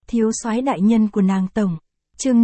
Thiếu soái đại nhân của nàng tổng. Chương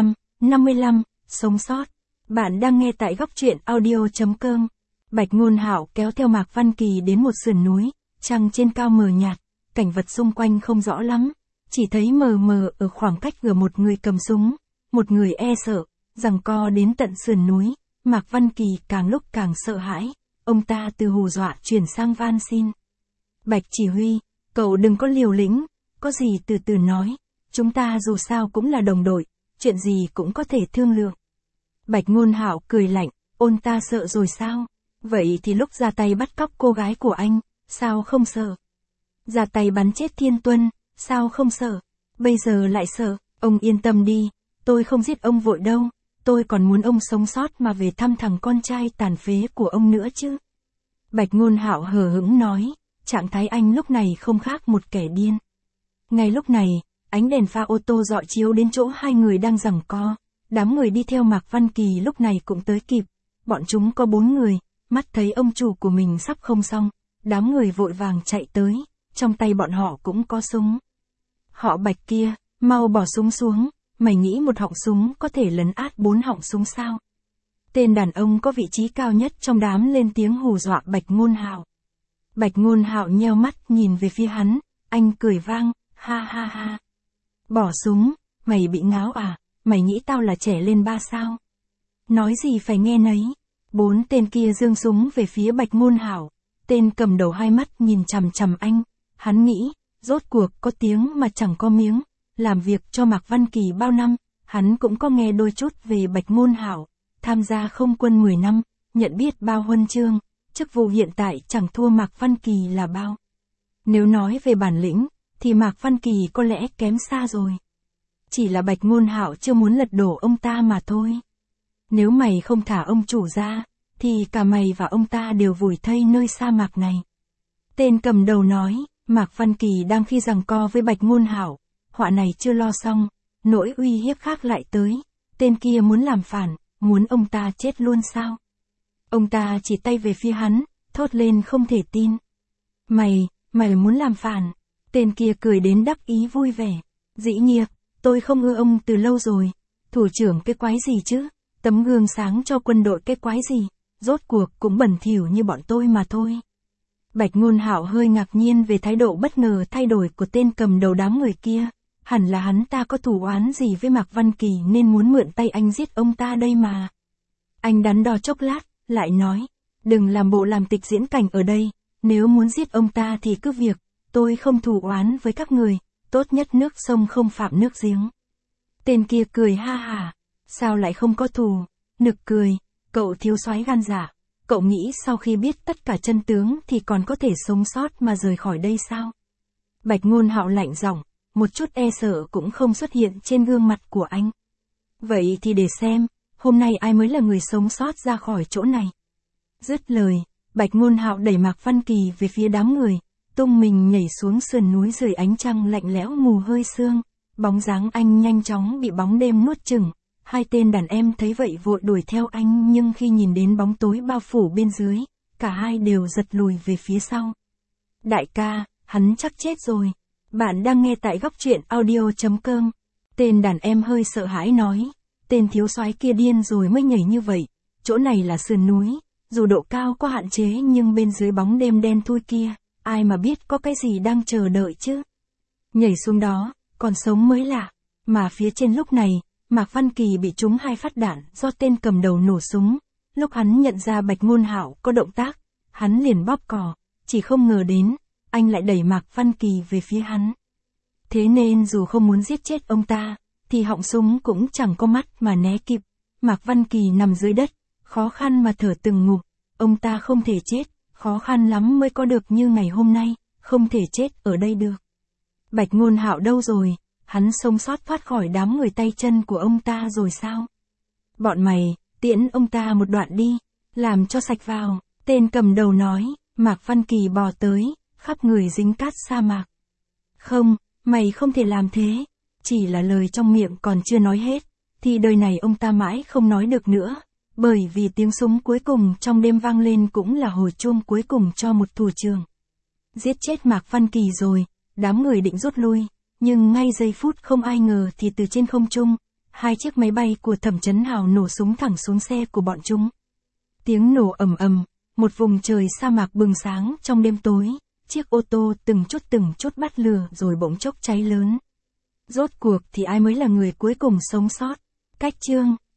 55, sống sót. Bạn đang nghe tại góc truyện audio.com. Bạch Ngôn Hạo kéo theo Mạc Văn Kỳ đến một sườn núi, trăng trên cao mờ nhạt, cảnh vật xung quanh không rõ lắm, chỉ thấy mờ mờ ở khoảng cách gần một người cầm súng, một người e sợ, giằng co đến tận sườn núi. Mạc Văn Kỳ càng lúc càng sợ hãi, ông ta từ hù dọa chuyển sang van xin. Bạch chỉ huy, cậu đừng có liều lĩnh, có gì từ từ nói, chúng ta dù sao cũng là đồng đội, chuyện gì cũng có thể thương lượng. Bạch Ngôn Hạo cười lạnh, ôn ta sợ rồi sao? Vậy thì lúc ra tay bắt cóc cô gái của anh, sao không sợ? Ra tay bắn chết Thiên Tuân, sao không sợ? Bây giờ lại sợ, ông yên tâm đi, tôi không giết ông vội đâu, tôi còn muốn ông sống sót mà về thăm thằng con trai tàn phế của ông nữa chứ. Bạch Ngôn Hạo hờ hững nói, trạng thái anh lúc này không khác một kẻ điên. Ngay lúc này, ánh đèn pha ô tô rọi chiếu đến chỗ hai người đang giằng co, đám người đi theo Mạc Văn Kỳ lúc này cũng tới kịp, bọn chúng có 4 người, mắt thấy ông chủ của mình sắp không xong, đám người vội vàng chạy tới, trong tay bọn họ cũng có súng. Họ Bạch kia, mau bỏ súng xuống, mày nghĩ một họng súng có thể lấn át 4 họng súng sao? Tên đàn ông có vị trí cao nhất trong đám lên tiếng hù dọa Bạch Ngôn Hạo. Bạch Ngôn Hạo nheo mắt nhìn về phía hắn, anh cười vang, ha ha ha. Bỏ súng, mày bị ngáo à, mày nghĩ tao là trẻ lên 3 sao? Nói gì phải nghe nấy. 4 tên kia giương súng về phía Bạch Ngôn Hạo, tên cầm đầu hai mắt nhìn chằm chằm anh, hắn nghĩ, rốt cuộc có tiếng mà chẳng có miếng, làm việc cho Mạc Văn Kỳ bao năm, hắn cũng có nghe đôi chút về Bạch Ngôn Hạo, tham gia không quân 10 năm, nhận biết bao huân chương, chức vụ hiện tại chẳng thua Mạc Văn Kỳ là bao. Nếu nói về bản lĩnh, thì Mạc Văn Kỳ có lẽ kém xa rồi. Chỉ là Bạch Ngôn Hạo chưa muốn lật đổ ông ta mà thôi. Nếu mày không thả ông chủ ra, thì cả mày và ông ta đều vùi thây nơi sa mạc này. Tên cầm đầu nói, Mạc Văn Kỳ đang khi giằng co với Bạch Ngôn Hạo, họa này chưa lo xong, nỗi uy hiếp khác lại tới, tên kia muốn làm phản, muốn ông ta chết luôn sao? Ông ta chỉ tay về phía hắn, thốt lên không thể tin. Mày muốn làm phản? Tên kia cười đến đắc ý vui vẻ. Dĩ nhiên, tôi không ưa ông từ lâu rồi. Thủ trưởng cái quái gì chứ? Tấm gương sáng cho quân đội cái quái gì? Rốt cuộc cũng bẩn thỉu như bọn tôi mà thôi. Bạch Ngôn Hạo hơi ngạc nhiên về thái độ bất ngờ thay đổi của tên cầm đầu đám người kia. Hẳn là hắn ta có thù oán gì với Mạc Văn Kỳ nên muốn mượn tay anh giết ông ta đây mà. Anh đắn đo chốc lát, lại nói, đừng làm bộ làm tịch diễn cảnh ở đây, nếu muốn giết ông ta thì cứ việc, tôi không thù oán với các người, tốt nhất nước sông không phạm nước giếng. Tên kia cười ha hả, sao lại không có thù, nực cười, cậu thiếu soái gan dạ, cậu nghĩ sau khi biết tất cả chân tướng thì còn có thể sống sót mà rời khỏi đây sao? Bạch Ngôn Hạo lạnh giọng, một chút e sợ cũng không xuất hiện trên gương mặt của anh. Vậy thì để xem, hôm nay ai mới là người sống sót ra khỏi chỗ này. Dứt lời, Bạch Ngôn Hạo đẩy Mạc Văn Kỳ về phía đám người, tung mình nhảy xuống sườn núi dưới ánh trăng lạnh lẽo mù hơi sương, bóng dáng anh nhanh chóng bị bóng đêm nuốt chửng. Hai tên đàn em thấy vậy vội đuổi theo anh nhưng khi nhìn đến bóng tối bao phủ bên dưới, cả hai đều giật lùi về phía sau. Đại ca, hắn chắc chết rồi. Bạn đang nghe tại góc truyện audio.com. Tên đàn em hơi sợ hãi nói, tên thiếu soái kia điên rồi mới nhảy như vậy, chỗ này là sườn núi, dù độ cao có hạn chế nhưng bên dưới bóng đêm đen thui kia, ai mà biết có cái gì đang chờ đợi chứ. Nhảy xuống đó, còn sống mới lạ, mà phía trên lúc này, Mạc Văn Kỳ bị trúng 2 phát đạn do tên cầm đầu nổ súng, lúc hắn nhận ra Bạch Ngôn Hạo có động tác, hắn liền bóp cò, chỉ không ngờ đến, anh lại đẩy Mạc Văn Kỳ về phía hắn. Thế nên dù không muốn giết chết ông ta, thì họng súng cũng chẳng có mắt mà né kịp. Mạc Văn Kỳ nằm dưới đất, khó khăn mà thở từng ngụm, ông ta không thể chết, khó khăn lắm mới có được như ngày hôm nay, không thể chết ở đây được. Bạch Ngôn Hạo đâu rồi, hắn sống sót thoát khỏi đám người tay chân của ông ta rồi sao? Bọn mày, tiễn ông ta một đoạn đi, làm cho sạch vào, tên cầm đầu nói. Mạc Văn Kỳ bò tới, khắp người dính cát sa mạc. Không, mày không thể làm thế, chỉ là lời trong miệng còn chưa nói hết, thì đời này ông ta mãi không nói được nữa, bởi vì tiếng súng cuối cùng trong đêm vang lên cũng là hồi chuông cuối cùng cho một thủ trưởng. Giết chết Mạc Văn Kỳ rồi, đám người định rút lui, Nhưng ngay giây phút không ai ngờ thì từ trên không trung, hai chiếc máy bay của Thẩm Chấn Hào nổ súng thẳng xuống xe của bọn chúng. Tiếng nổ ầm ầm, một vùng trời sa mạc bừng sáng trong đêm tối, chiếc ô tô từng chút bắt lửa rồi bỗng chốc cháy lớn. Rốt cuộc thì ai mới là người cuối cùng sống sót? Cách chương